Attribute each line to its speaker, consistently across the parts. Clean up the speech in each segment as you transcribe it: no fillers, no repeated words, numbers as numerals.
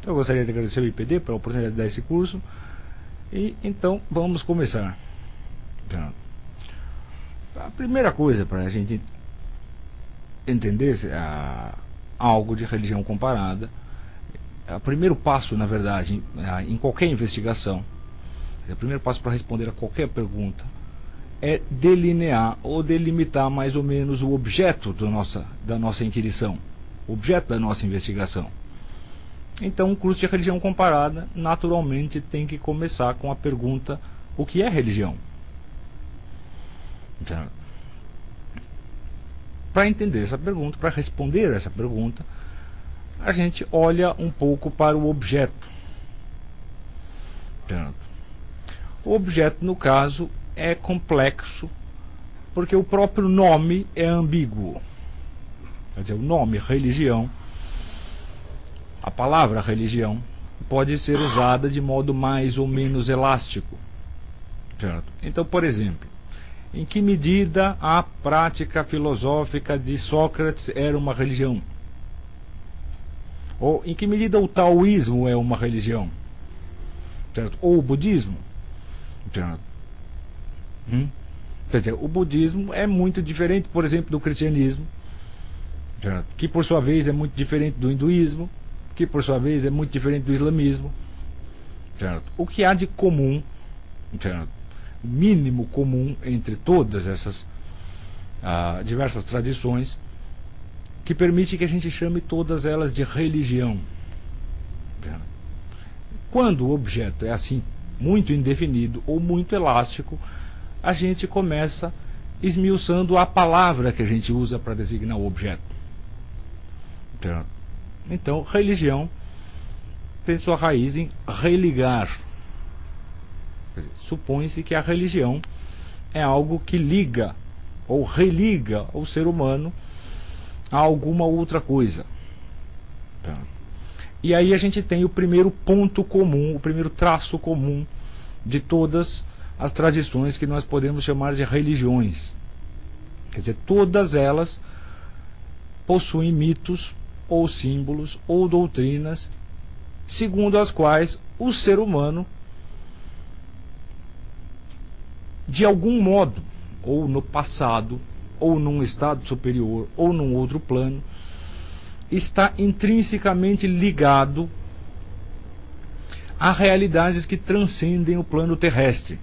Speaker 1: Eu gostaria de agradecer ao IPD pela oportunidade de dar esse curso. E então vamos começar. A primeira coisa para a gente entender algo de religião comparada, o primeiro passo, na verdade, em qualquer investigação, o primeiro passo para responder a qualquer pergunta é delinear ou delimitar mais ou menos o objeto da nossa inquirição, o objeto da nossa investigação. Então, um curso de religião comparada, naturalmente, tem que começar com a pergunta: o que é religião? Então, para entender essa pergunta, para responder essa pergunta, a gente olha um pouco para o objeto. O objeto, no caso, é complexo, porque o próprio nome é ambíguo. Quer dizer, o nome religião, a palavra religião, pode ser usada de modo mais ou menos elástico. Certo? Então, por exemplo, em que medida a prática filosófica de Sócrates era uma religião? Ou em que medida o taoísmo é uma religião? Certo? Ou o budismo? Certo? Quer dizer, o budismo é muito diferente, por exemplo, do cristianismo, certo? Que por sua vez é muito diferente do hinduísmo, que por sua vez é muito diferente do islamismo, certo? O que há de comum, certo? O mínimo comum entre todas essas diversas tradições, que permite que a gente chame todas elas de religião. Certo? Quando o objeto é assim, muito indefinido ou muito elástico, a gente começa esmiuçando a palavra que a gente usa para designar o objeto. Certo? Então, religião tem sua raiz em religar. Supõe-se que a religião é algo que liga ou religa o ser humano a alguma outra coisa. E aí a gente tem o primeiro ponto comum, o primeiro traço comum de todas as tradições que nós podemos chamar de religiões. Quer dizer, todas elas possuem mitos ou símbolos ou doutrinas segundo as quais o ser humano, de algum modo, ou no passado, ou num estado superior, ou num outro plano, está intrinsecamente ligado a realidades que transcendem o plano terrestre.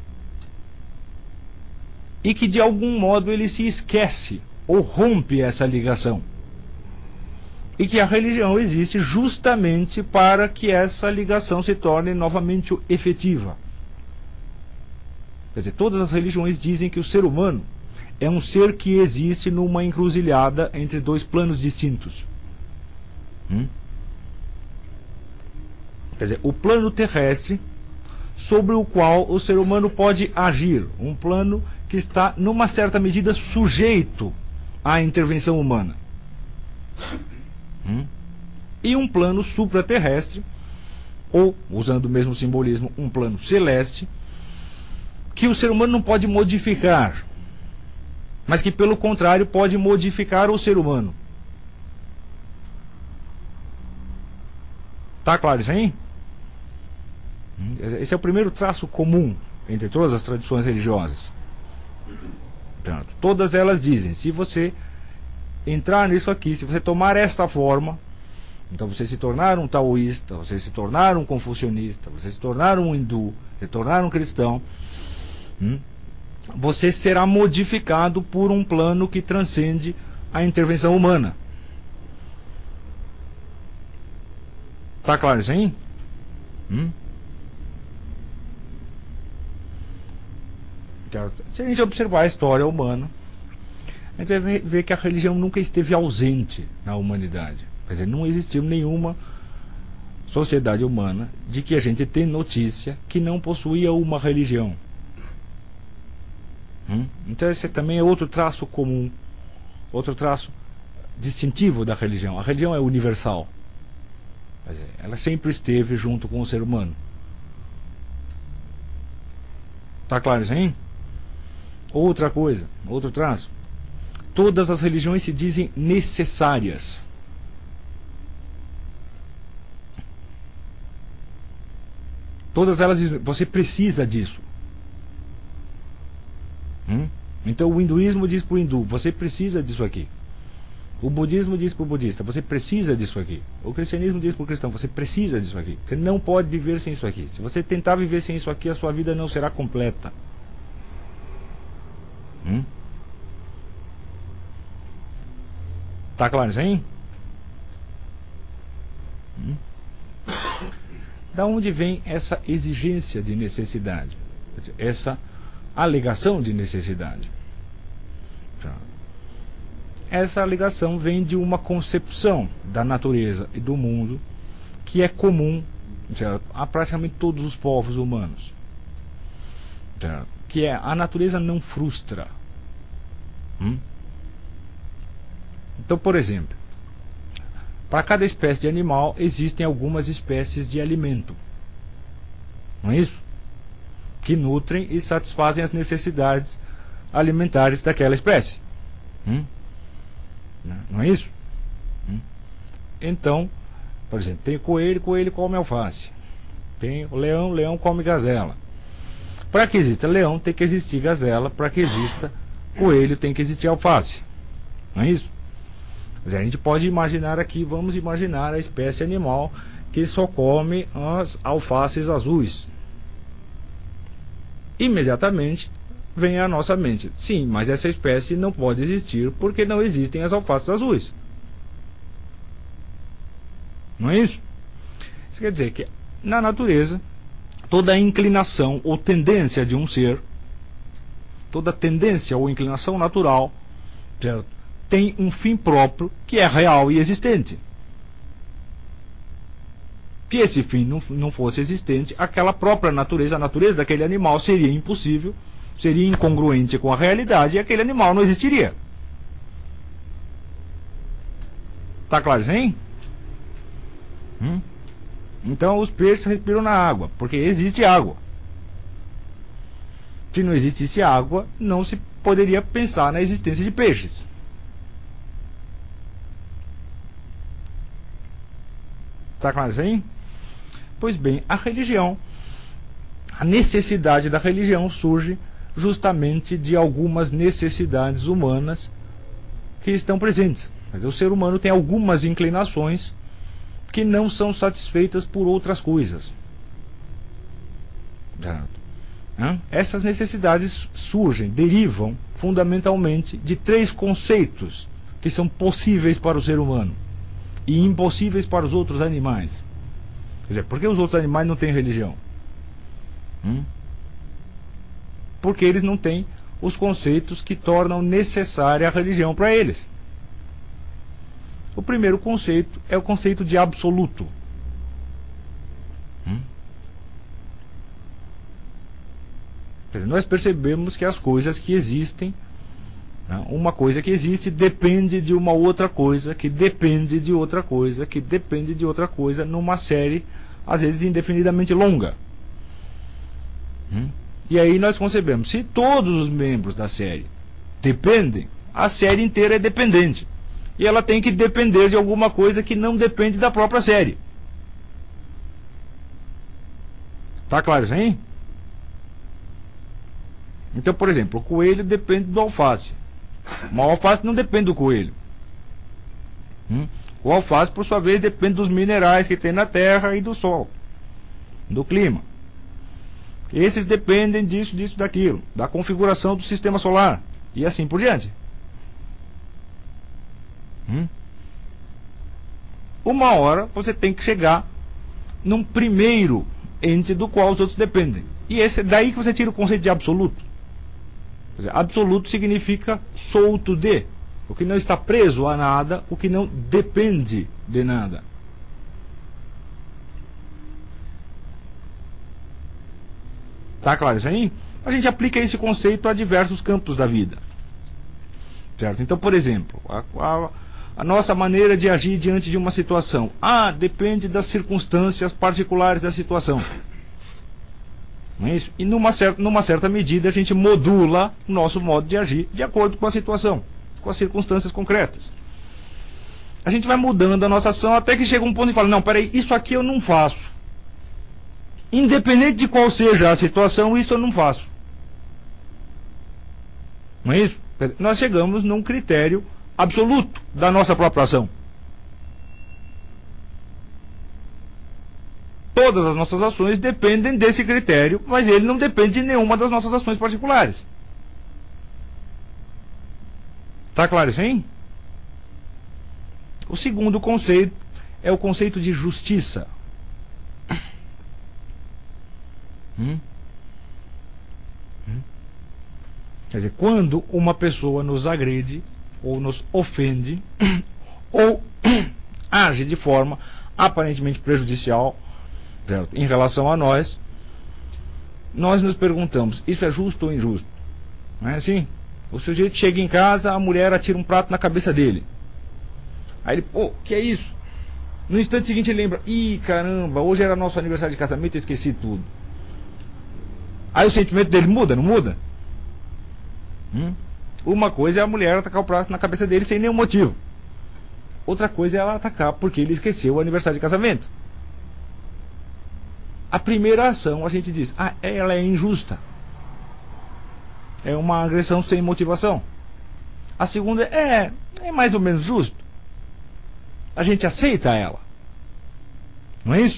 Speaker 1: E que de algum modo ele se esquece ou rompe essa ligação. E que a religião existe justamente para que essa ligação se torne novamente efetiva. Quer dizer, todas as religiões dizem que o ser humano é um ser que existe numa encruzilhada entre dois planos distintos. Quer dizer, o plano terrestre, sobre o qual o ser humano pode agir, um plano que está, numa certa medida, sujeito à intervenção humana. E um plano supraterrestre, ou, usando o mesmo simbolismo, um plano celeste, que o ser humano não pode modificar, mas que, pelo contrário, pode modificar o ser humano. Tá claro isso aí? Esse é o primeiro traço comum entre todas as tradições religiosas. Pronto. Todas elas dizem: se você entrar nisso aqui, se você tomar esta forma, então você se tornar um taoísta, você se tornar um confucionista, você se tornar um hindu, você se tornar um cristão, você será modificado por um plano que transcende a intervenção humana. Tá claro isso aí? Se a gente observar a história humana, a gente vai ver que a religião nunca esteve ausente na humanidade. Quer dizer, não existiu nenhuma sociedade humana de que a gente tem notícia que não possuía uma religião. Então esse também é outro traço comum, outro traço distintivo da religião. A religião é universal. Quer dizer, ela sempre esteve junto com o ser humano. Tá claro isso aí? Outra coisa, outro traço. Todas as religiões se dizem necessárias. Todas elas dizem, você precisa disso. Então o hinduísmo diz para o hindu, você precisa disso aqui. O budismo diz para o budista, você precisa disso aqui. O cristianismo diz para o cristão, você precisa disso aqui. Você não pode viver sem isso aqui. Se você tentar viver sem isso aqui, a sua vida não será completa. Tá claro isso aí? Da onde vem essa exigência de necessidade? Essa alegação de necessidade? Essa alegação vem de uma concepção da natureza e do mundo que é comum, certo, a praticamente todos os povos humanos, certo? Que é: a natureza não frustra. Então, por exemplo, para cada espécie de animal existem algumas espécies de alimento, não é isso? Que nutrem e satisfazem as necessidades alimentares daquela espécie. Não é isso? Então, por exemplo, tem coelho come alface. Tem o leão come gazela. Para que exista leão, tem que existir gazela. Para que exista coelho, tem que existir alface. Não é isso? Mas a gente pode imaginar aqui, vamos imaginar a espécie animal que só come as alfaces azuis. Imediatamente vem à nossa mente: sim, mas essa espécie não pode existir porque não existem as alfaces azuis. Não é isso? Isso quer dizer que na natureza, toda inclinação ou tendência de um ser, toda tendência ou inclinação natural, certo, tem um fim próprio que é real e existente. Se esse fim não fosse existente, aquela própria natureza, a natureza daquele animal seria impossível, seria incongruente com a realidade e aquele animal não existiria. Tá claro, hein? Então os peixes respiram na água, porque existe água. Se não existisse água, não se poderia pensar na existência de peixes. Tá claro isso aí? Pois bem, a religião, a necessidade da religião surge justamente de algumas necessidades humanas que estão presentes. Mas o ser humano tem algumas inclinações que não são satisfeitas por outras coisas. Essas necessidades surgem, derivam fundamentalmente de três conceitos que são possíveis para o ser humano e impossíveis para os outros animais. Quer dizer, por que os outros animais não têm religião? Porque eles não têm os conceitos que tornam necessária a religião para eles. O primeiro conceito é o conceito de absoluto. Quer dizer, nós percebemos que as coisas que existem, uma coisa que existe depende de uma outra coisa, que depende de outra coisa, que depende de outra coisa, numa série, às vezes indefinidamente longa. E aí nós concebemos: se todos os membros da série dependem, a série inteira é dependente. E ela tem que depender de alguma coisa que não depende da própria série. Tá claro isso aí? Então, por exemplo, o coelho depende do alface. Mas o alface não depende do coelho. O alface, por sua vez, depende dos minerais que tem na terra e do sol, do clima. Esses dependem disso, daquilo, da configuração do sistema solar e assim por diante. Uma hora você tem que chegar num primeiro ente do qual os outros dependem. E é daí que você tira o conceito de absoluto. Quer dizer, absoluto significa solto de, o que não está preso a nada, o que não depende de nada. Tá claro isso aí? A gente aplica esse conceito a diversos campos da vida. Certo? Então, por exemplo, a nossa maneira de agir diante de uma situação. Depende das circunstâncias particulares da situação. Não é isso? E numa certa medida a gente modula o nosso modo de agir de acordo com a situação, com as circunstâncias concretas. A gente vai mudando a nossa ação até que chega um ponto e fala: não, peraí, isso aqui eu não faço. Independente de qual seja a situação, isso eu não faço. Não é isso? Nós chegamos num critério absoluto da nossa própria ação. Todas as nossas ações dependem desse critério, mas ele não depende de nenhuma das nossas ações particulares. Tá claro isso aí? O segundo conceito é o conceito de justiça. Quer dizer, quando uma pessoa nos agride, ou nos ofende, ou age de forma aparentemente prejudicial, certo, em relação a nós, nós nos perguntamos, isso é justo ou injusto? Não é assim? O sujeito chega em casa, a mulher atira um prato na cabeça dele. Aí ele, pô, que é isso? No instante seguinte ele lembra, ih, caramba, hoje era nosso aniversário de casamento e esqueci tudo. Aí o sentimento dele muda, não muda? Uma coisa é a mulher atacar o prato na cabeça dele sem nenhum motivo. Outra coisa é ela atacar porque ele esqueceu o aniversário de casamento. A primeira ação a gente diz, ela é injusta. É uma agressão sem motivação. A segunda é mais ou menos justo. A gente aceita ela. Não é isso?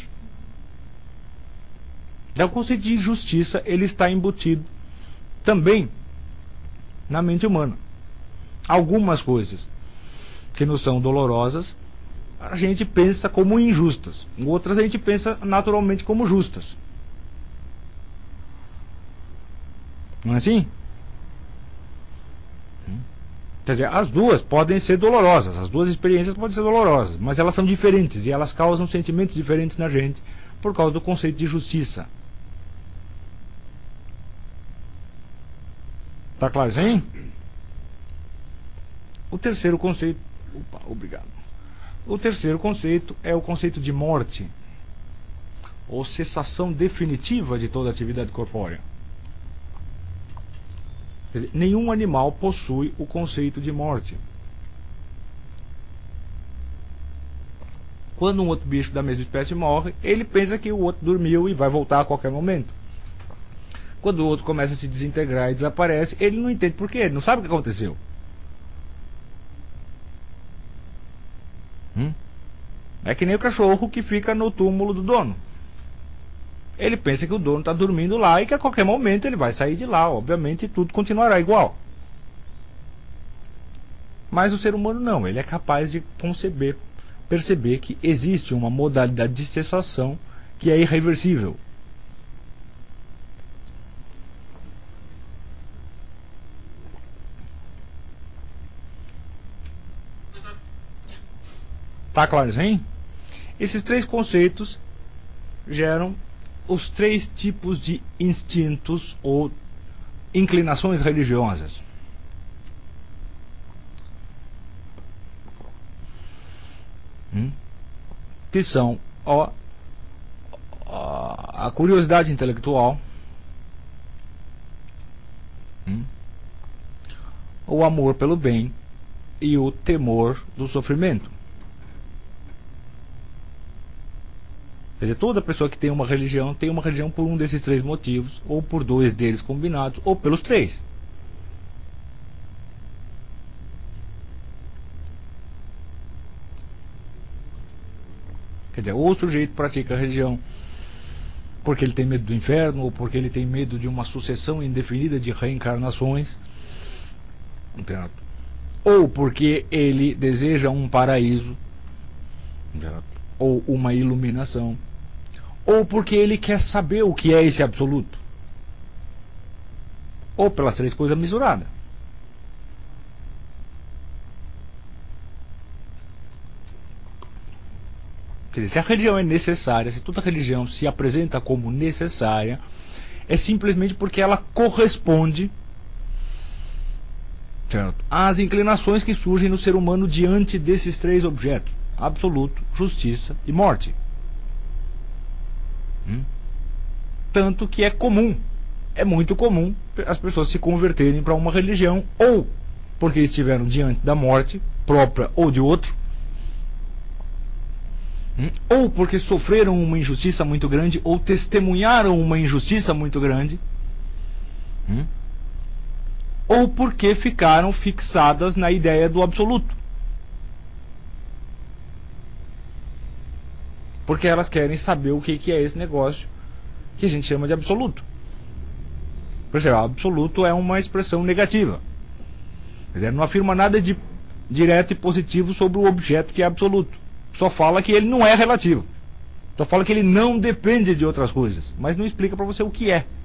Speaker 1: O conceito de injustiça, ele está embutido também na mente humana. Algumas coisas que nos são dolorosas, a gente pensa como injustas. Outras a gente pensa naturalmente como justas. Não é assim? Quer dizer, as duas podem ser dolorosas, as duas experiências podem ser dolorosas, mas elas são diferentes e elas causam sentimentos diferentes na gente por causa do conceito de justiça. Tá claro isso aí? O terceiro conceito... obrigado. O terceiro conceito é o conceito de morte, ou cessação definitiva de toda atividade corpórea. Quer dizer, nenhum animal possui o conceito de morte. Quando um outro bicho da mesma espécie morre, ele pensa que o outro dormiu e vai voltar a qualquer momento. Quando o outro começa a se desintegrar e desaparece, ele não entende por quê, ele não sabe o que aconteceu. É que nem o cachorro que fica no túmulo do dono. Ele pensa que o dono está dormindo lá e que a qualquer momento ele vai sair de lá, obviamente, e tudo continuará igual. Mas o ser humano não, ele é capaz de perceber que existe uma modalidade de cessação que é irreversível. Tá claro isso, hein? Esses três conceitos geram os três tipos de instintos ou inclinações religiosas. Que são a curiosidade intelectual, o amor pelo bem e o temor do sofrimento. Quer dizer, toda pessoa que tem uma religião por um desses três motivos, ou por dois deles combinados, ou pelos três. Quer dizer, ou o sujeito pratica a religião porque ele tem medo do inferno, ou porque ele tem medo de uma sucessão indefinida de reencarnações, ou porque ele deseja um paraíso, ou uma iluminação, ou porque ele quer saber o que é esse absoluto, ou pelas três coisas misturadas. Quer dizer, se a religião é necessária, se toda religião se apresenta como necessária, é simplesmente porque ela corresponde, certo, às inclinações que surgem no ser humano diante desses três objetos: absoluto, justiça e morte. Tanto que é comum, é muito comum as pessoas se converterem para uma religião, ou porque estiveram diante da morte própria ou de outro, Ou porque sofreram uma injustiça muito grande, ou testemunharam uma injustiça muito grande, ou porque ficaram fixadas na ideia do absoluto. Porque elas querem saber o que é esse negócio que a gente chama de absoluto. Por exemplo, absoluto é uma expressão negativa. Quer dizer, não afirma nada de direto e positivo sobre o objeto que é absoluto. Só fala que ele não é relativo. Só fala que ele não depende de outras coisas. Mas não explica para você o que é.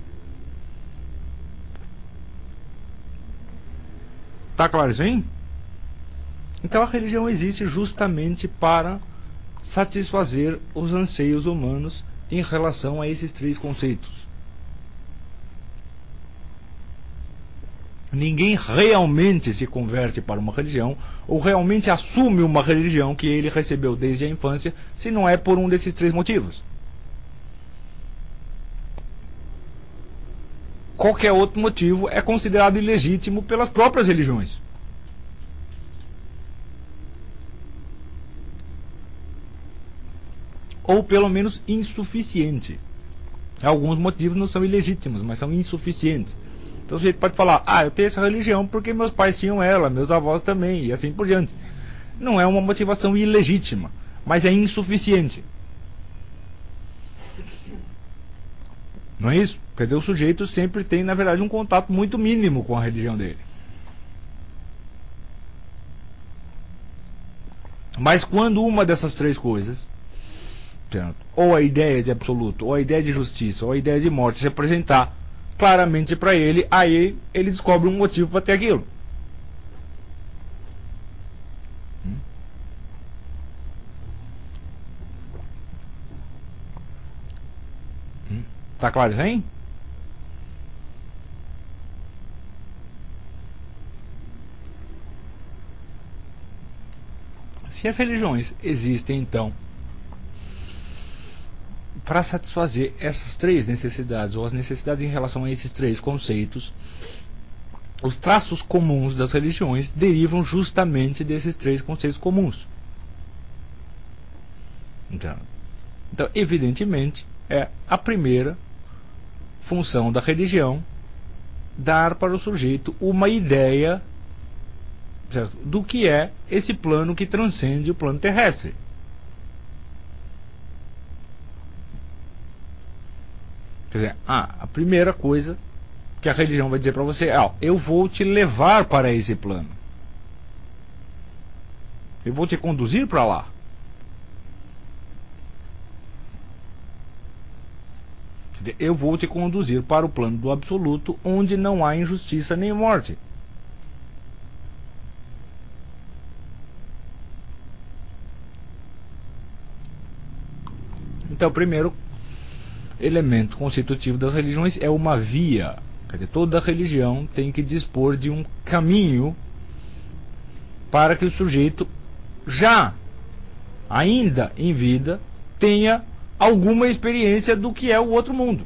Speaker 1: Tá claro isso aí? Então a religião existe justamente para satisfazer os anseios humanos em relação a esses três conceitos. Ninguém realmente se converte para uma religião ou realmente assume uma religião que ele recebeu desde a infância se não é por um desses três motivos. Qualquer outro motivo é considerado ilegítimo pelas próprias religiões. Ou pelo menos insuficiente. Alguns motivos não são ilegítimos, mas são insuficientes. Então o sujeito pode falar, eu tenho essa religião porque meus pais tinham ela, meus avós também, e assim por diante. Não é uma motivação ilegítima, mas é insuficiente. Não é isso? Quer dizer, o sujeito sempre tem, na verdade, um contato muito mínimo com a religião dele. Mas quando uma dessas três coisas, ou a ideia de absoluto, ou a ideia de justiça, ou a ideia de morte se apresentar claramente para ele, aí ele descobre um motivo para ter aquilo. Tá claro isso aí? Se as religiões existem, então, para satisfazer essas três necessidades, ou as necessidades em relação a esses três conceitos, os traços comuns das religiões derivam justamente desses três conceitos comuns. Então, evidentemente, é a primeira função da religião dar para o sujeito uma ideia, certo, do que é esse plano que transcende o plano terrestre. Quer dizer, a primeira coisa que a religião vai dizer para você é: eu vou te levar para esse plano. Eu vou te conduzir para lá. Quer dizer, eu vou te conduzir para o plano do absoluto, onde não há injustiça nem morte. Então, o primeiro elemento constitutivo das religiões é uma via. Quer dizer, toda religião tem que dispor de um caminho para que o sujeito, já ainda em vida, tenha alguma experiência do que é o outro mundo.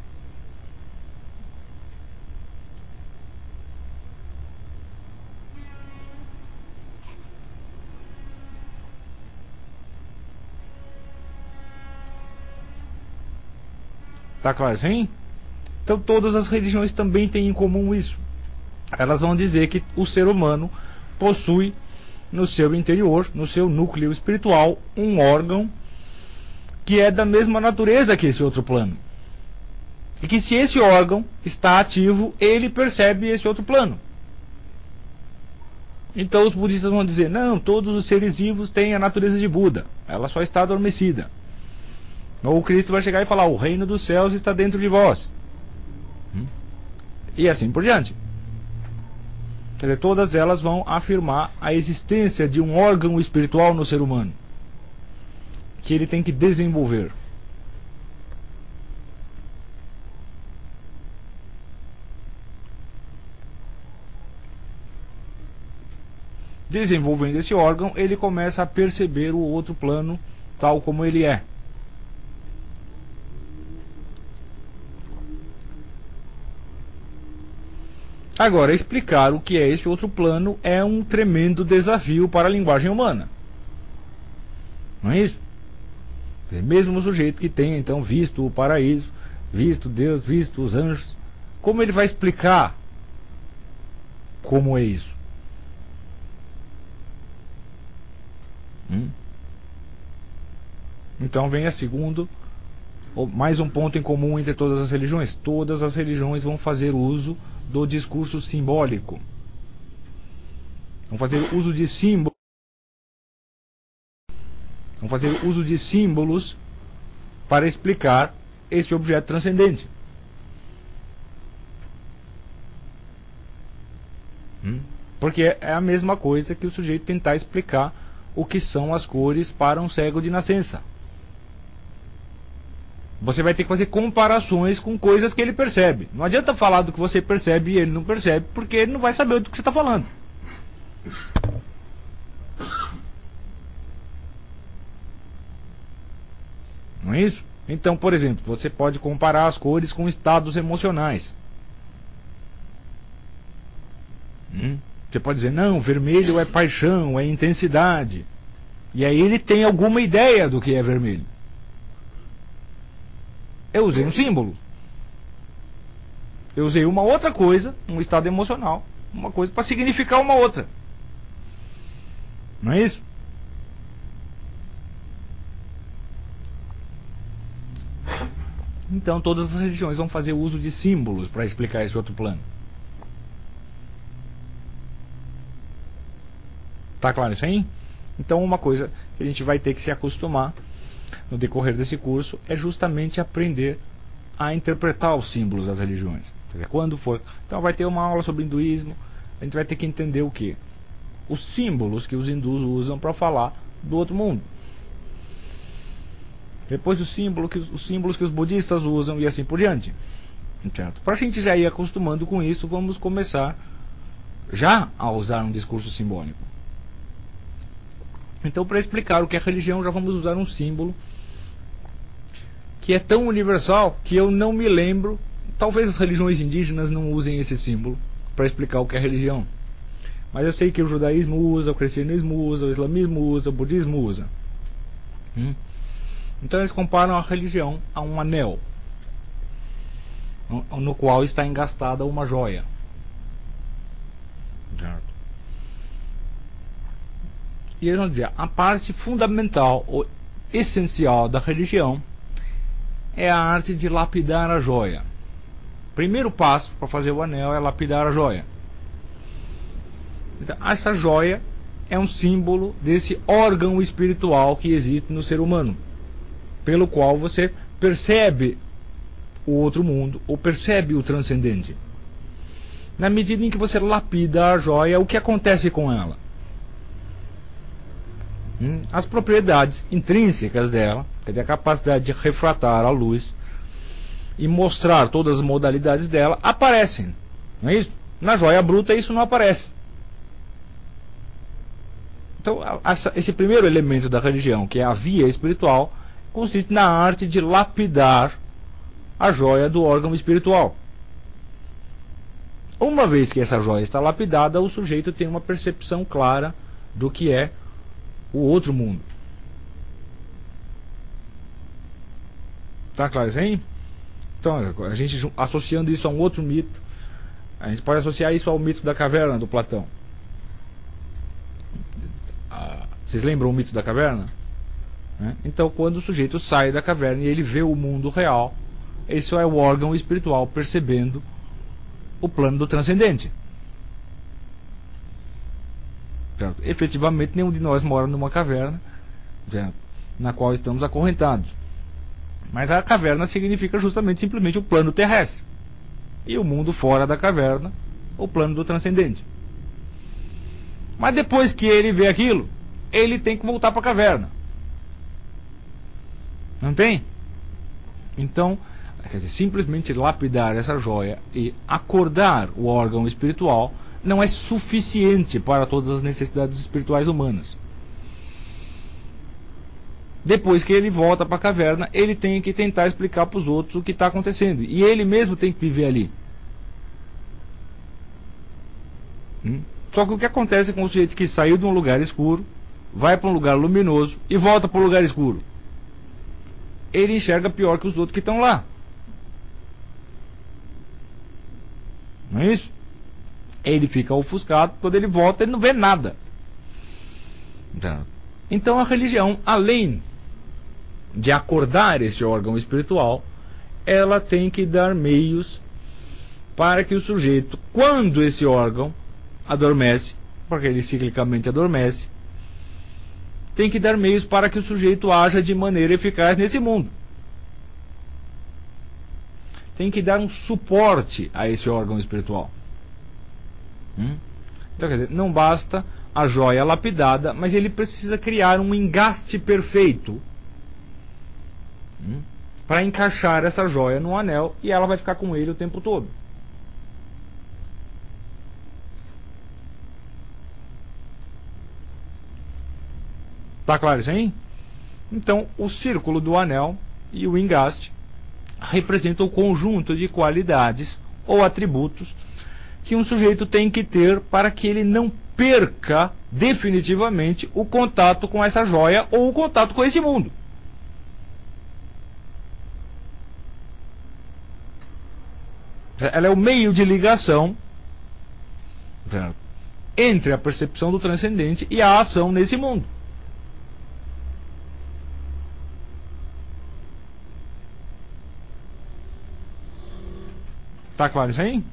Speaker 1: Tá claro assim? Então todas as religiões também têm em comum isso. Elas vão dizer que o ser humano possui no seu interior, no seu núcleo espiritual, um órgão que é da mesma natureza que esse outro plano. E que se esse órgão está ativo, ele percebe esse outro plano. Então os budistas vão dizer: não, todos os seres vivos têm a natureza de Buda, ela só está adormecida. Ou o Cristo vai chegar e falar: o reino dos céus está dentro de vós. E assim por diante. Quer dizer, todas elas vão afirmar a existência de um órgão espiritual no ser humano, que ele tem que desenvolver. Desenvolvendo esse órgão, ele começa a perceber o outro plano tal como ele é. Agora, explicar o que é esse outro plano é um tremendo desafio para a linguagem humana. Não é isso? Mesmo o sujeito que tem então visto o paraíso, visto Deus, visto os anjos, como ele vai explicar como é isso? Então vem a segundo, mais um ponto em comum entre todas as religiões. Todas as religiões vão fazer uso do discurso simbólico. Vão fazer uso de símbolos. Vão fazer uso de símbolos para explicar esse objeto transcendente. Porque é a mesma coisa que o sujeito tentar explicar o que são as cores para um cego de nascença. Você vai ter que fazer comparações com coisas que ele percebe. Não adianta falar do que você percebe e ele não percebe, porque ele não vai saber do que você está falando. Não é isso? Então, por exemplo, você pode comparar as cores com estados emocionais. Você pode dizer, não, vermelho é paixão, é intensidade. E aí ele tem alguma ideia do que é vermelho. Eu usei um símbolo. Eu usei uma outra coisa, um estado emocional, uma coisa para significar uma outra. Não é isso? Então todas as religiões vão fazer uso de símbolos para explicar esse outro plano. Tá claro isso aí? Então uma coisa que a gente vai ter que se acostumar no decorrer desse curso é justamente aprender a interpretar os símbolos das religiões. Quer dizer, quando for. Então vai ter uma aula sobre hinduísmo, a gente vai ter que entender o quê? Os símbolos que os hindus usam para falar do outro mundo. Depois os símbolos que os budistas usam e assim por diante. Para a gente já ir acostumando com isso, vamos começar já a usar um discurso simbólico. Então, para explicar o que é religião, já vamos usar um símbolo que é tão universal que eu não me lembro. Talvez as religiões indígenas não usem esse símbolo para explicar o que é religião. Mas eu sei que o judaísmo usa, o cristianismo usa, o islamismo usa, o budismo usa. Então eles comparam a religião a um anel, no qual está engastada uma joia. E eles vão dizer, a parte fundamental ou essencial da religião é a arte de lapidar a joia. Primeiro passo para fazer o anel é lapidar a joia. Então, essa joia é um símbolo desse órgão espiritual que existe no ser humano, pelo qual você percebe o outro mundo ou percebe o transcendente. Na medida em que você lapida a joia, o que acontece com ela? As propriedades intrínsecas dela, quer dizer, a capacidade de refratar a luz e mostrar todas as modalidades dela, aparecem. Não é isso? Na joia bruta isso não aparece. Então, esse primeiro elemento da religião, que é a via espiritual, consiste na arte de lapidar a joia do órgão espiritual. Uma vez que essa joia está lapidada, o sujeito tem uma percepção clara do que é o outro mundo. Tá claro isso aí? Então, a gente associando isso a um outro mito, a gente pode associar isso ao mito da caverna do Platão. Vocês lembram o mito da caverna? Então, quando o sujeito sai da caverna e ele vê o mundo real, isso é o órgão espiritual percebendo o plano do transcendente. Certo? Efetivamente, nenhum de nós mora numa caverna, certo, na qual estamos acorrentados. Mas a caverna significa justamente simplesmente o plano terrestre. E o mundo fora da caverna, o plano do transcendente. Mas depois que ele vê aquilo, ele tem que voltar para a caverna. Não tem? Então, quer dizer, simplesmente lapidar essa joia e acordar o órgão espiritual não é suficiente para todas as necessidades espirituais humanas. Depois que ele volta para a caverna, ele tem que tentar explicar para os outros o que está acontecendo. E ele mesmo tem que viver ali. Só que o que acontece com o sujeito que saiu de um lugar escuro, vai para um lugar luminoso e volta para um lugar escuro? ele enxerga pior que os outros que estão lá. Não é isso? Ele fica ofuscado, quando ele volta ele não vê nada. Então a religião, além de acordar esse órgão espiritual, ela tem que dar meios para que o sujeito, quando esse órgão adormece, porque ele ciclicamente adormece, tem que dar meios para que o sujeito haja de maneira eficaz nesse mundo. Tem que dar um suporte a esse órgão espiritual. Então, quer dizer, não basta a joia lapidada, mas ele precisa criar um engaste perfeito para encaixar essa joia no anel, e ela vai ficar com ele o tempo todo. Tá claro isso aí? Então, o círculo do anel e o engaste representam o conjunto de qualidades ou atributos que um sujeito tem que ter para que ele não perca definitivamente o contato com essa joia ou o contato com esse mundo. Ela é o meio de ligação entre a percepção do transcendente e a ação nesse mundo. Tá claro isso aí?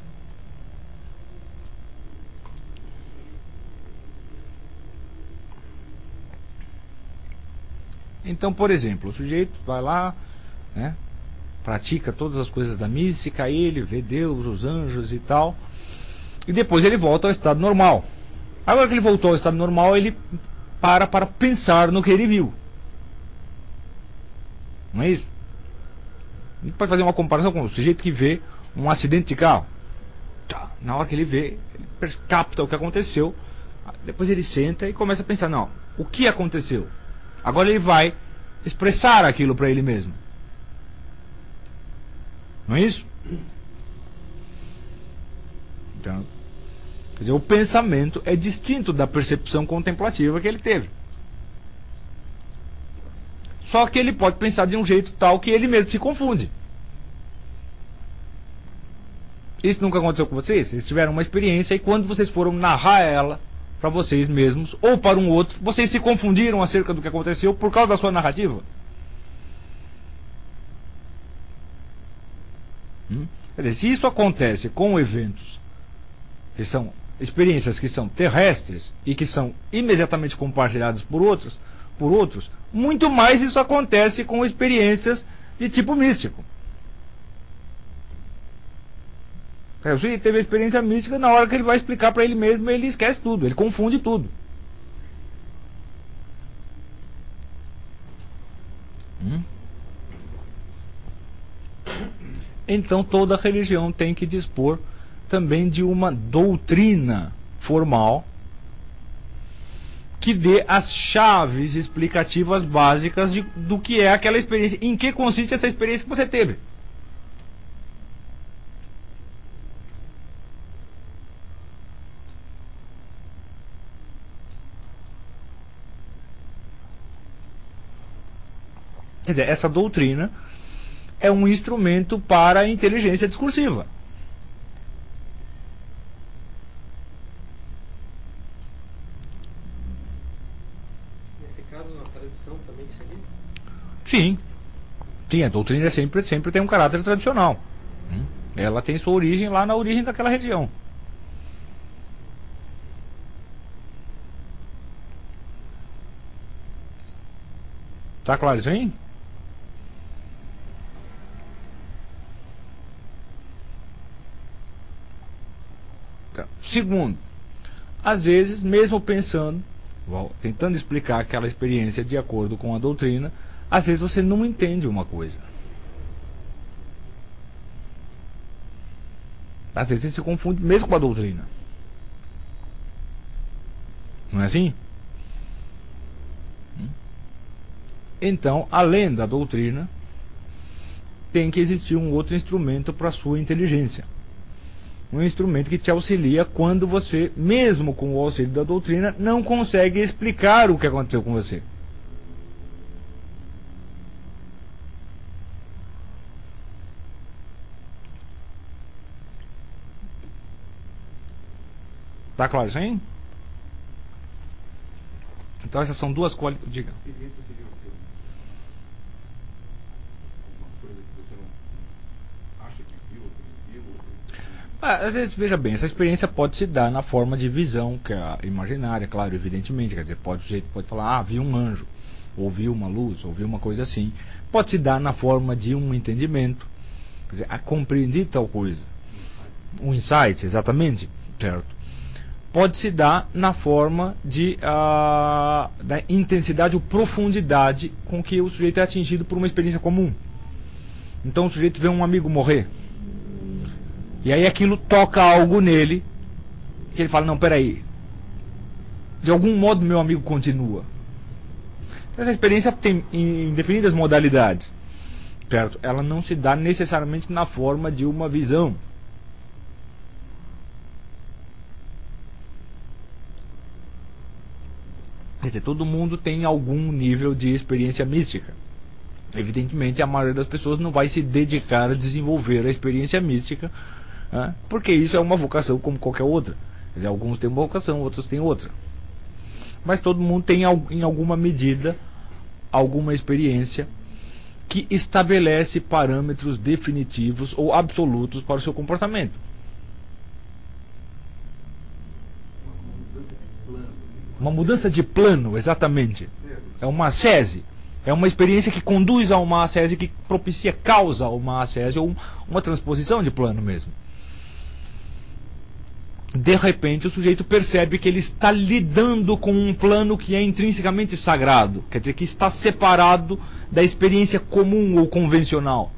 Speaker 1: Então, por exemplo, o sujeito vai lá, né, pratica todas as coisas da mística, ele vê Deus, os anjos e tal, e depois ele volta ao estado normal. Agora que ele voltou ao estado normal, ele para pensar no que ele viu. Não é isso? A gente pode fazer uma comparação com o sujeito que vê um acidente de carro. Na hora que ele vê, ele capta o que aconteceu, depois ele senta e começa a pensar, não, o que aconteceu? Agora ele vai expressar aquilo para ele mesmo. Não é isso? Então, quer dizer, o pensamento é distinto da percepção contemplativa que ele teve. Só que ele pode pensar de um jeito tal que ele mesmo se confunde. Isso nunca aconteceu com vocês? Vocês tiveram uma experiência e quando vocês foram narrar ela para vocês mesmos ou para um outro, vocês se confundiram acerca do que aconteceu por causa da sua narrativa? Quer dizer, se isso acontece com eventos que são experiências que são terrestres e que são imediatamente compartilhadas por outros, muito mais isso acontece com experiências de tipo místico. O sujeito teve a experiência mística, na hora que ele vai explicar para ele mesmo, ele esquece tudo, ele confunde tudo. Então toda religião tem que dispor também de uma doutrina formal que dê as chaves explicativas básicas do que é aquela experiência, em que consiste essa experiência que você teve. Quer dizer, essa doutrina é um instrumento para a inteligência discursiva.
Speaker 2: Nesse caso, a tradição também seria?
Speaker 1: Sim. Sim, a doutrina sempre tem um caráter tradicional. Ela tem sua origem lá na origem daquela região. Tá claro isso aí? Segundo, às vezes, mesmo pensando, tentando explicar aquela experiência de acordo com a doutrina, às vezes você não entende uma coisa. Às vezes você se confunde mesmo com a doutrina. Não é assim? Então, além da doutrina, tem que existir um outro instrumento para a sua inteligência. Um instrumento que te auxilia quando você, mesmo com o auxílio da doutrina, não consegue explicar o que aconteceu com você. Tá claro isso aí? Então essas são duas qualidades. Diga.
Speaker 3: Experiência seria o quê? Uma coisa que você não acha que viu, ou que não viu,
Speaker 1: Às vezes, veja bem, essa experiência pode se dar na forma de visão, que é a imaginária, claro, evidentemente. Quer dizer, o sujeito pode falar, vi um anjo, ou vi uma luz, ou vi uma coisa assim. Pode se dar na forma de um entendimento, quer dizer, compreendi tal coisa. Um insight, exatamente, certo? Pode se dar na forma da intensidade ou profundidade com que o sujeito é atingido por uma experiência comum. Então o sujeito vê um amigo morrer, e aí aquilo toca algo nele, que ele fala, não, peraí, de algum modo meu amigo continua. Essa experiência tem indefinidas modalidades, certo? Ela não se dá necessariamente na forma de uma visão. Quer dizer, todo mundo tem algum nível de experiência mística. Evidentemente, a maioria das pessoas não vai se dedicar a desenvolver a experiência mística, porque isso é uma vocação como qualquer outra. Quer dizer, alguns têm uma vocação, outros têm outra. Mas todo mundo tem, em alguma medida, alguma experiência que estabelece parâmetros definitivos ou absolutos para o seu comportamento. Uma mudança de plano, exatamente. É uma ascese. É uma experiência que conduz a uma ascese, que propicia, causa uma ascese, ou uma transposição de plano mesmo. De repente o sujeito percebe que ele está lidando com um plano que é intrinsecamente sagrado, quer dizer, que está separado da experiência comum ou convencional.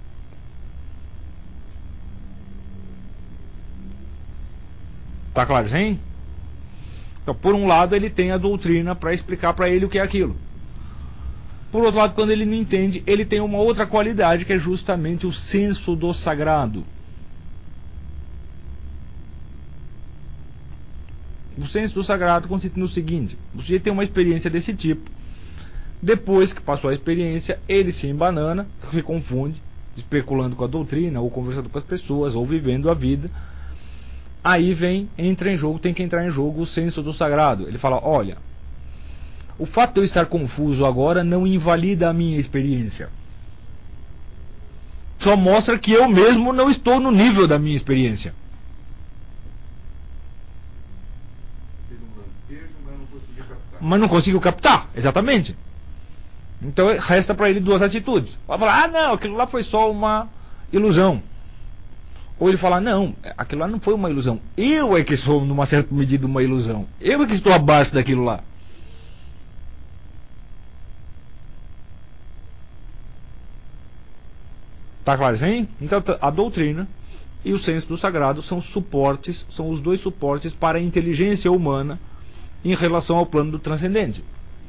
Speaker 1: Tá claro, hein? Então, por um lado, ele tem a doutrina para explicar para ele o que é aquilo. Por outro lado, quando ele não entende, ele tem uma outra qualidade, que é justamente o senso do sagrado. O senso do sagrado consiste no seguinte: o sujeito tem uma experiência desse tipo. Depois que passou a experiência, ele se embanana, se confunde, especulando com a doutrina, ou conversando com as pessoas, ou vivendo a vida. Aí entra em jogo, tem que entrar em jogo o senso do sagrado. Ele fala, olha, o fato de eu estar confuso agora não invalida a minha experiência. Só mostra que eu mesmo não estou no nível da minha experiência. Mas não consigo captar, exatamente. Então resta para ele duas atitudes. Vai falar, não, aquilo lá foi só uma ilusão. Ou ele fala, não, aquilo lá não foi uma ilusão. Eu é que sou, numa certa medida, uma ilusão. Eu é que estou abaixo daquilo lá. Tá claro assim? Então a doutrina e o senso do sagrado são suportes, são os dois suportes para a inteligência humana em relação ao plano do transcendente.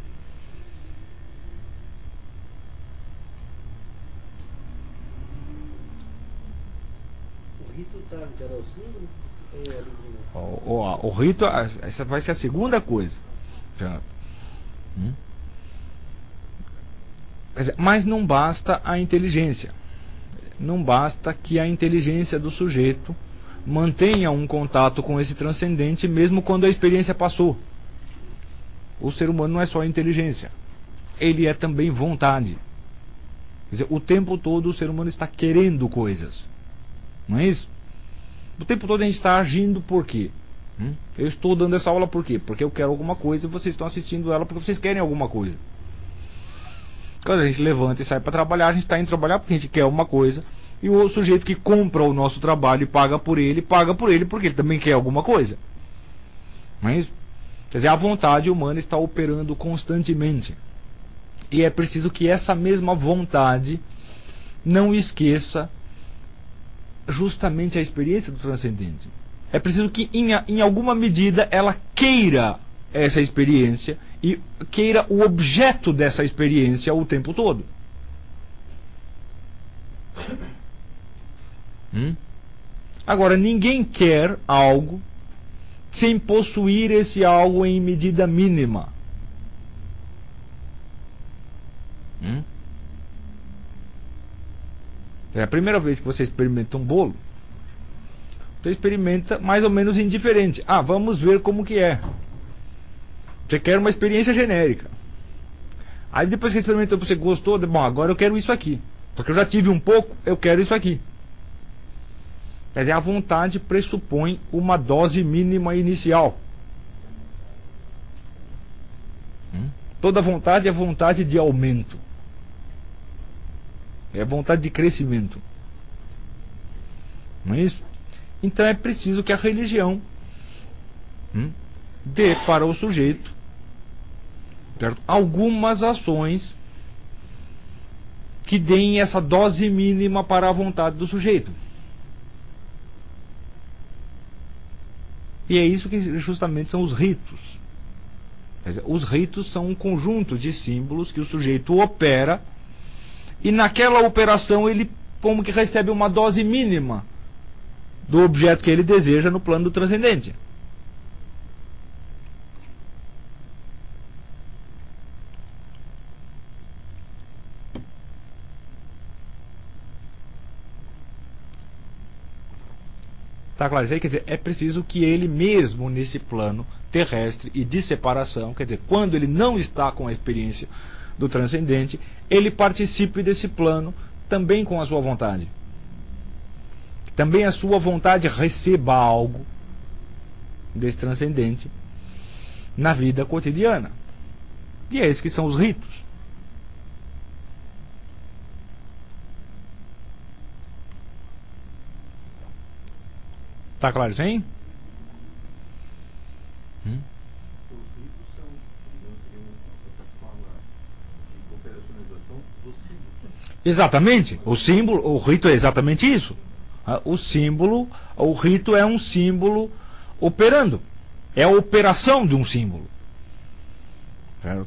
Speaker 2: O rito está ligado ao símbolo ou é a doutrina?
Speaker 1: O rito, essa vai ser a segunda coisa. Mas não basta a inteligência. Não basta que a inteligência do sujeito mantenha um contato com esse transcendente, mesmo quando a experiência passou. O ser humano não é só inteligência, ele é também vontade. Quer dizer, o tempo todo o ser humano está querendo coisas, não é isso? O tempo todo a gente está agindo por quê? Eu estou dando essa aula por quê? Porque eu quero alguma coisa e vocês estão assistindo ela porque vocês querem alguma coisa. Quando a gente levanta e sai para trabalhar, a gente está indo trabalhar porque a gente quer alguma coisa. E o sujeito que compra o nosso trabalho e paga por ele porque ele também quer alguma coisa. Não é isso? Quer dizer, a vontade humana está operando constantemente. E é preciso que essa mesma vontade não esqueça justamente a experiência do transcendente. É preciso que, em alguma medida, ela queira essa experiência e queira o objeto dessa experiência o tempo todo. Agora, ninguém quer algo sem possuir esse algo em medida mínima. É a primeira vez que você experimenta um bolo, Você experimenta mais ou menos indiferente. Ah, vamos ver como que é. Você quer uma experiência genérica. Aí depois que experimentou, você gostou, bom, agora eu quero isso aqui. Porque eu já tive um pouco, eu quero isso aqui. Quer dizer, a vontade pressupõe uma dose mínima inicial. Toda vontade é vontade de aumento. É vontade de crescimento. Não é isso? Então é preciso que a religião dê para o sujeito, certo, algumas ações que deem essa dose mínima para a vontade do sujeito. E é isso que justamente são os ritos. Quer dizer, os ritos são um conjunto de símbolos que o sujeito opera, e naquela operação ele como que recebe uma dose mínima do objeto que ele deseja no plano do transcendente. Tá claro? Isso aí quer dizer, é preciso que ele mesmo nesse plano terrestre e de separação, quer dizer, quando ele não está com a experiência do transcendente, ele participe desse plano também com a sua vontade. Também a sua vontade receba algo desse transcendente na vida cotidiana. E é isso que são os ritos. Tá claro isso aí?
Speaker 3: Os ritos são, digamos, uma plataforma de operacionalização do símbolo.
Speaker 1: Exatamente. O símbolo, o rito é exatamente isso. O símbolo, o rito é um símbolo operando. É a operação de um símbolo. Certo?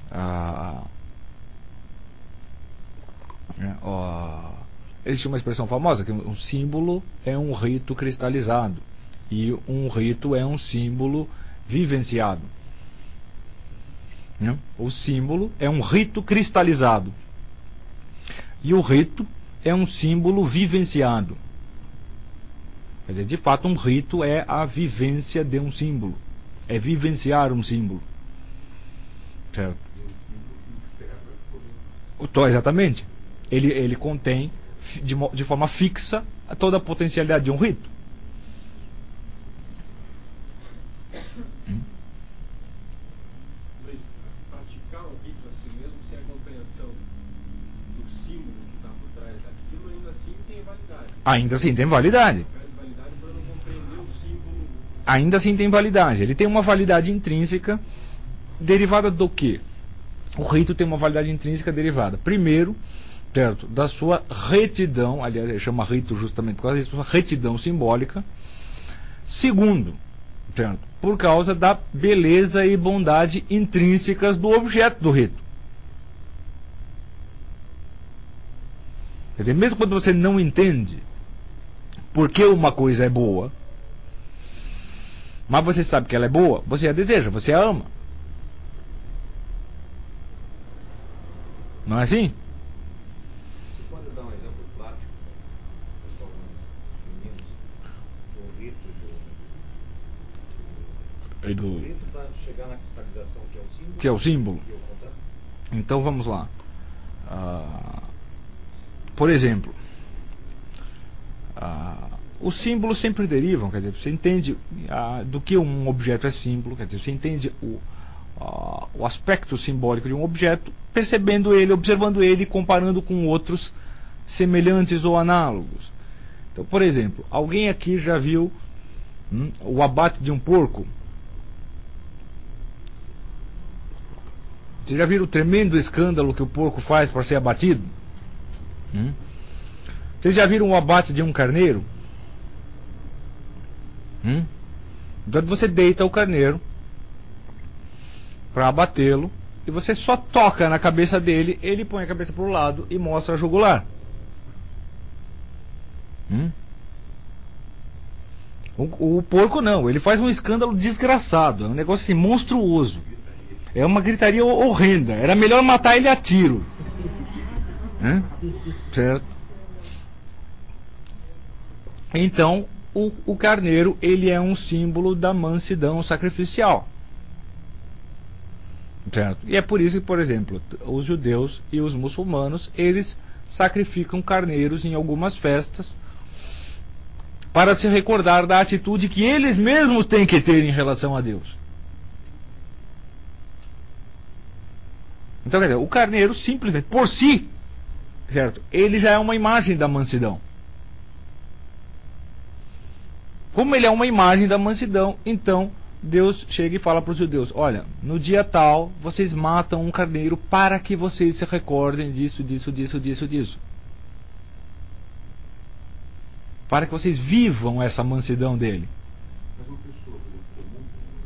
Speaker 1: Existe uma expressão famosa que um símbolo é um rito cristalizado e um rito é um símbolo vivenciado. O símbolo é um rito cristalizado e o rito é um símbolo vivenciado. Quer dizer, de fato, um rito é a vivência de um símbolo, é vivenciar um símbolo, certo? Exatamente. Ele contém de forma fixa toda a potencialidade de um rito.
Speaker 2: Mas praticar um rito assim mesmo, sem a compreensão do símbolo que está por trás daquilo, ainda assim tem validade.
Speaker 1: Ainda assim tem validade.
Speaker 2: Validade para não compreender o símbolo.
Speaker 1: Ainda assim tem validade. Ele tem uma validade intrínseca derivada do quê? O rito tem uma validade intrínseca derivada, primeiro, certo, da sua retidão, aliás, ele chama rito justamente por causa da sua retidão simbólica. Segundo, certo, por causa da beleza e bondade intrínsecas do objeto do rito. Quer dizer, mesmo quando você não entende por que uma coisa é boa, mas você sabe que ela é boa, você a deseja, você a ama. Não é assim?
Speaker 4: Você pode dar um exemplo prático, pessoal, meninos, do rito do rito para chegar na cristalização, que é o símbolo?
Speaker 1: Que é o símbolo.
Speaker 4: E o contrário?
Speaker 1: Então vamos lá. Por exemplo, os símbolos sempre derivam, quer dizer, você entende do que um objeto é símbolo, quer dizer, você entende o aspecto simbólico de um objeto, percebendo ele, observando ele, comparando com outros semelhantes ou análogos. Então, por exemplo, alguém aqui já viu o abate de um porco? Vocês já viram o tremendo escândalo que o porco faz para ser abatido? Vocês já viram o abate de um carneiro? Então você deita o carneiro para abatê-lo e você só toca na cabeça dele, ele põe a cabeça para o lado e mostra a jugular. O porco não, ele faz um escândalo desgraçado, é um negócio assim monstruoso, é uma gritaria horrenda, era melhor matar ele a tiro. Certo? Então o carneiro, ele é um símbolo da mansidão sacrificial. Certo? E é por isso que, por exemplo, os judeus e os muçulmanos, eles sacrificam carneiros em algumas festas para se recordar da atitude que eles mesmos têm que ter em relação a Deus. Então, quer dizer, o carneiro simplesmente, por si, certo? Ele já é uma imagem da mansidão. Como ele é uma imagem da mansidão, então Deus chega e fala para os judeus: olha, no dia tal, vocês matam um carneiro para que vocês se recordem disso. Para que vocês vivam essa mansidão dele.
Speaker 3: Mas uma pessoa comum,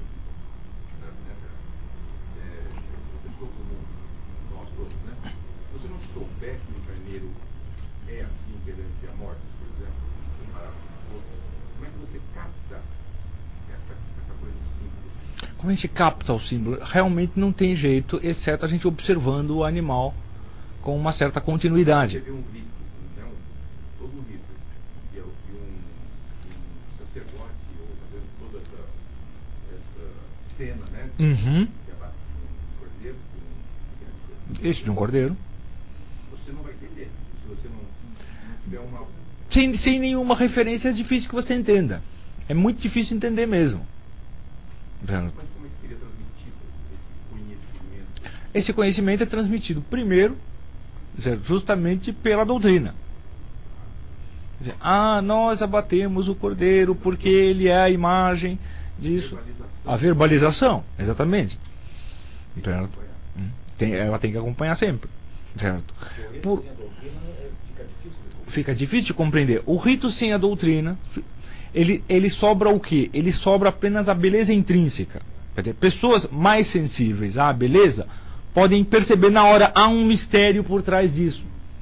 Speaker 3: uma pessoa comum, nós todos, né? Se você não souber que um carneiro é assim perante a morte, por exemplo, comparado com o outro, como é que você capta essa coisa do símbolo?
Speaker 1: Como a gente capta o símbolo? Realmente não tem jeito, exceto a gente observando o animal com uma certa continuidade.
Speaker 3: Você vê um rito, né? Todo um rito, e um sacerdote fazendo toda essa cena, né?
Speaker 1: Uhum.
Speaker 3: Que abate um cordeiro,
Speaker 1: Isso, de um cordeiro.
Speaker 3: você não vai entender se você não tiver uma...
Speaker 1: Sem nenhuma referência é difícil que você entenda. É muito difícil entender mesmo.
Speaker 3: Mas como é que seria transmitido esse conhecimento?
Speaker 1: Esse conhecimento é transmitido primeiro, justamente pela doutrina. Quer dizer, nós abatemos o cordeiro porque ele é a imagem disso. A verbalização, exatamente. Certo? Ela tem que acompanhar sempre. Certo?
Speaker 4: Sem a doutrina fica difícil de compreender.
Speaker 1: Fica difícil de compreender. O rito sem a doutrina, ele sobra o quê? Ele sobra apenas a beleza intrínseca. Quer dizer, pessoas mais sensíveis à beleza podem perceber na hora, há um mistério por trás disso.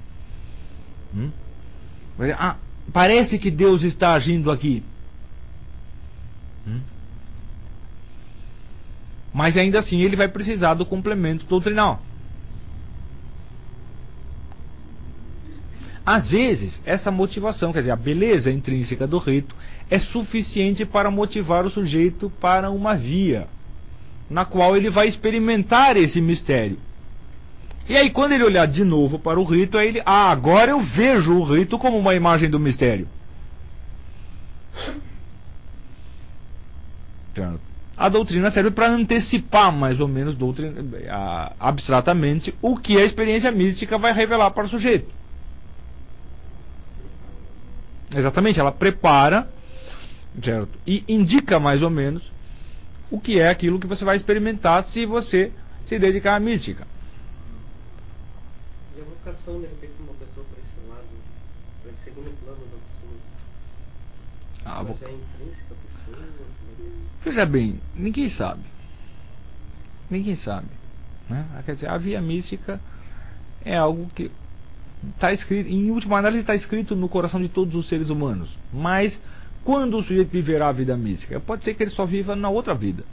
Speaker 1: Parece que Deus está agindo aqui. Mas ainda assim ele vai precisar do complemento doutrinal. Às vezes, essa motivação, quer dizer, a beleza intrínseca do rito, é suficiente para motivar o sujeito para uma via na qual ele vai experimentar esse mistério. E aí, quando ele olhar de novo para o rito, aí ele, agora eu vejo o rito como uma imagem do mistério. A doutrina serve para antecipar, mais ou menos, abstratamente, o que a experiência mística vai revelar para o sujeito. Exatamente, ela prepara, certo? E indica mais ou menos o que é aquilo que você vai experimentar se você se dedicar à mística.
Speaker 5: E a vocação, de repente, de uma pessoa para esse lado, para esse segundo plano do absurdo, mas é intrínseca à pessoa?
Speaker 1: Veja bem, ninguém sabe. Ninguém sabe. Né? Quer dizer, a via mística é algo que está escrito, em última análise, está escrito no coração de todos os seres humanos. Mas quando o sujeito viverá a vida mística? Pode ser que ele só viva na outra vida.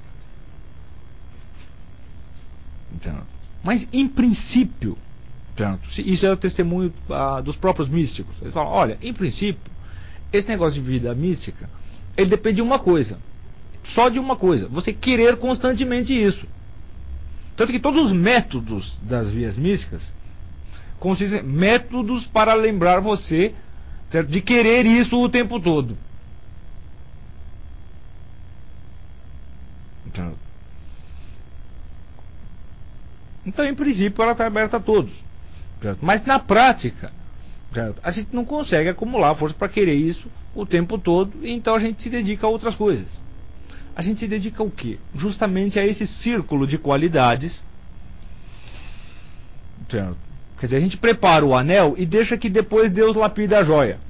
Speaker 1: Entendeu? Mas em princípio, isso é o testemunho dos próprios místicos. Eles falam, olha, em princípio, esse negócio de vida mística, ele depende de uma coisa. Só de uma coisa. Você querer constantemente isso. Tanto que todos os métodos das vias místicas consistem em métodos para lembrar você, certo, de querer isso o tempo todo. Então, em princípio, ela está aberta a todos. Certo? Mas na prática, certo, a gente não consegue acumular força para querer isso o tempo todo, e então a gente se dedica a outras coisas. A gente se dedica ao quê? Justamente a esse círculo de qualidades. Certo? Quer dizer, a gente prepara o anel e deixa que depois Deus lapida a joia.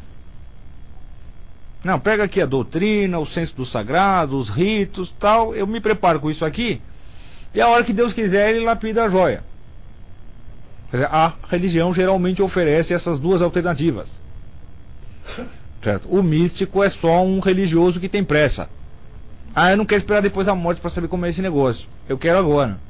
Speaker 1: Não, pega aqui a doutrina, o senso do sagrado, os ritos, tal. Eu me preparo com isso aqui. E a hora que Deus quiser, ele lapida a joia. Quer dizer, a religião geralmente oferece essas duas alternativas. Certo? O místico é só um religioso que tem pressa. Eu não quero esperar depois da morte para saber como é esse negócio. Eu quero agora.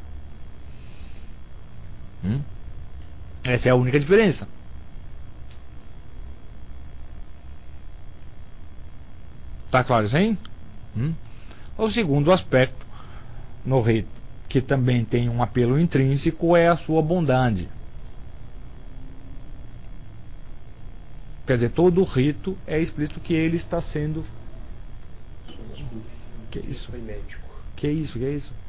Speaker 1: Essa é a única diferença. Tá claro isso aí? O segundo aspecto no rito, que também tem um apelo intrínseco, é a sua bondade. Quer dizer, todo o rito é explícito que ele está sendo... Que é isso?
Speaker 5: Foi médico.
Speaker 1: Que é isso? Que é isso?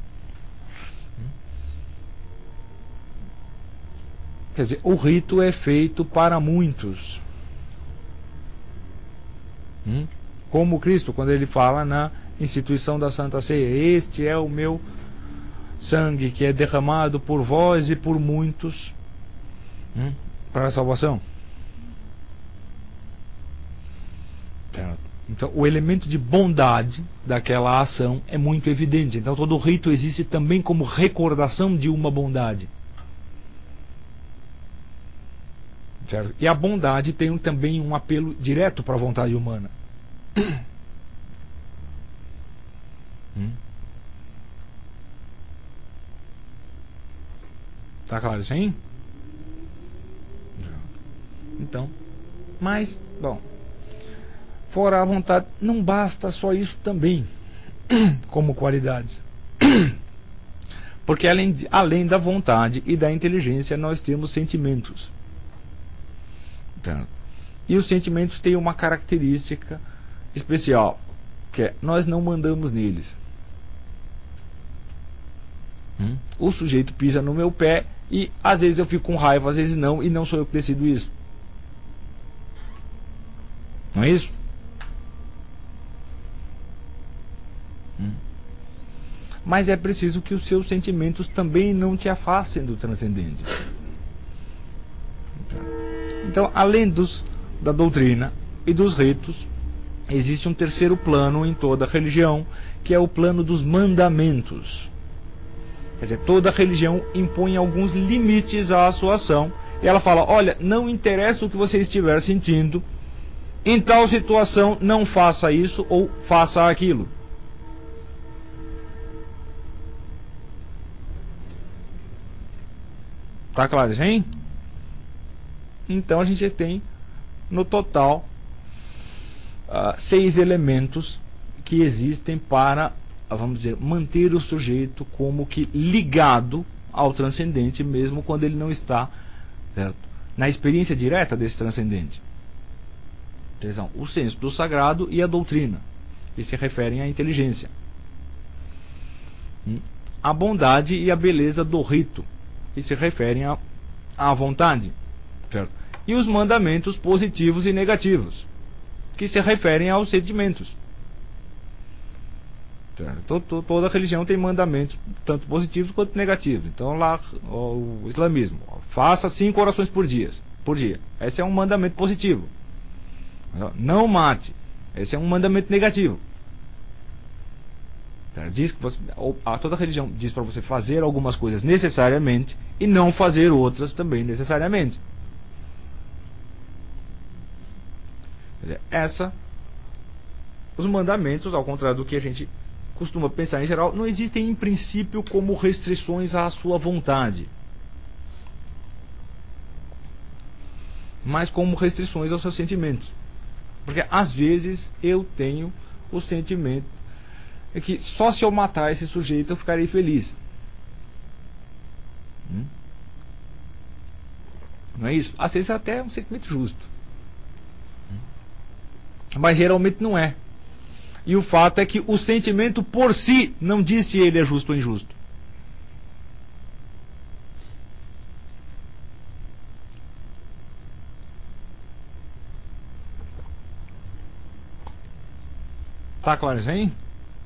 Speaker 1: Quer dizer, o rito é feito para muitos. Como Cristo, quando ele fala na instituição da Santa Ceia: este é o meu sangue que é derramado por vós e por muitos para a salvação. Então, o elemento de bondade daquela ação é muito evidente. Então, todo rito existe também como recordação de uma bondade. Certo? E a bondade tem também um apelo direto para a vontade humana. Tá claro isso aí? Então, mas, bom, fora a vontade, não basta só isso também, como qualidades. Porque além da vontade e da inteligência, nós temos sentimentos. E os sentimentos têm uma característica especial, que é: nós não mandamos neles. O sujeito pisa no meu pé e às vezes eu fico com raiva, às vezes não, e não sou eu que decido isso. Não é isso? Mas é preciso que os seus sentimentos também não te afastem do transcendente. Então, além da doutrina e dos ritos, existe um terceiro plano em toda religião, que é o plano dos mandamentos. Quer dizer, toda religião impõe alguns limites à sua ação, e ela fala: olha, não interessa o que você estiver sentindo, em tal situação não faça isso ou faça aquilo. Tá claro isso, hein? Então a gente tem no total 6 elementos que existem para, vamos dizer, manter o sujeito como que ligado ao transcendente, mesmo quando ele não está, certo, na experiência direta desse transcendente. Então, o senso do sagrado e a doutrina, que se referem à inteligência. A bondade e a beleza do rito, que se referem à vontade. Certo? E os mandamentos positivos e negativos, que se referem aos sentimentos. Certo? Toda religião tem mandamentos tanto positivos quanto negativos. Então lá o islamismo: faça 5 orações por dia. Esse é um mandamento positivo. Não mate. Esse é um mandamento negativo. Diz que toda religião diz para você fazer algumas coisas necessariamente e não fazer outras também necessariamente. Quer dizer, os mandamentos, ao contrário do que a gente costuma pensar em geral, não existem em princípio como restrições à sua vontade, mas como restrições aos seus sentimentos. Porque às vezes eu tenho o sentimento que só se eu matar esse sujeito eu ficarei feliz. Não é isso? Às vezes até é um sentimento justo, mas geralmente não é. E o fato é que o sentimento por si não diz se ele é justo ou injusto. Tá claro isso aí?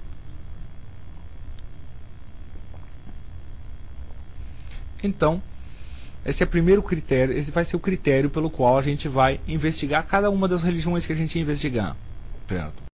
Speaker 1: Então, esse é o primeiro critério, esse vai ser o critério pelo qual a gente vai investigar cada uma das religiões que a gente investigar. Certo?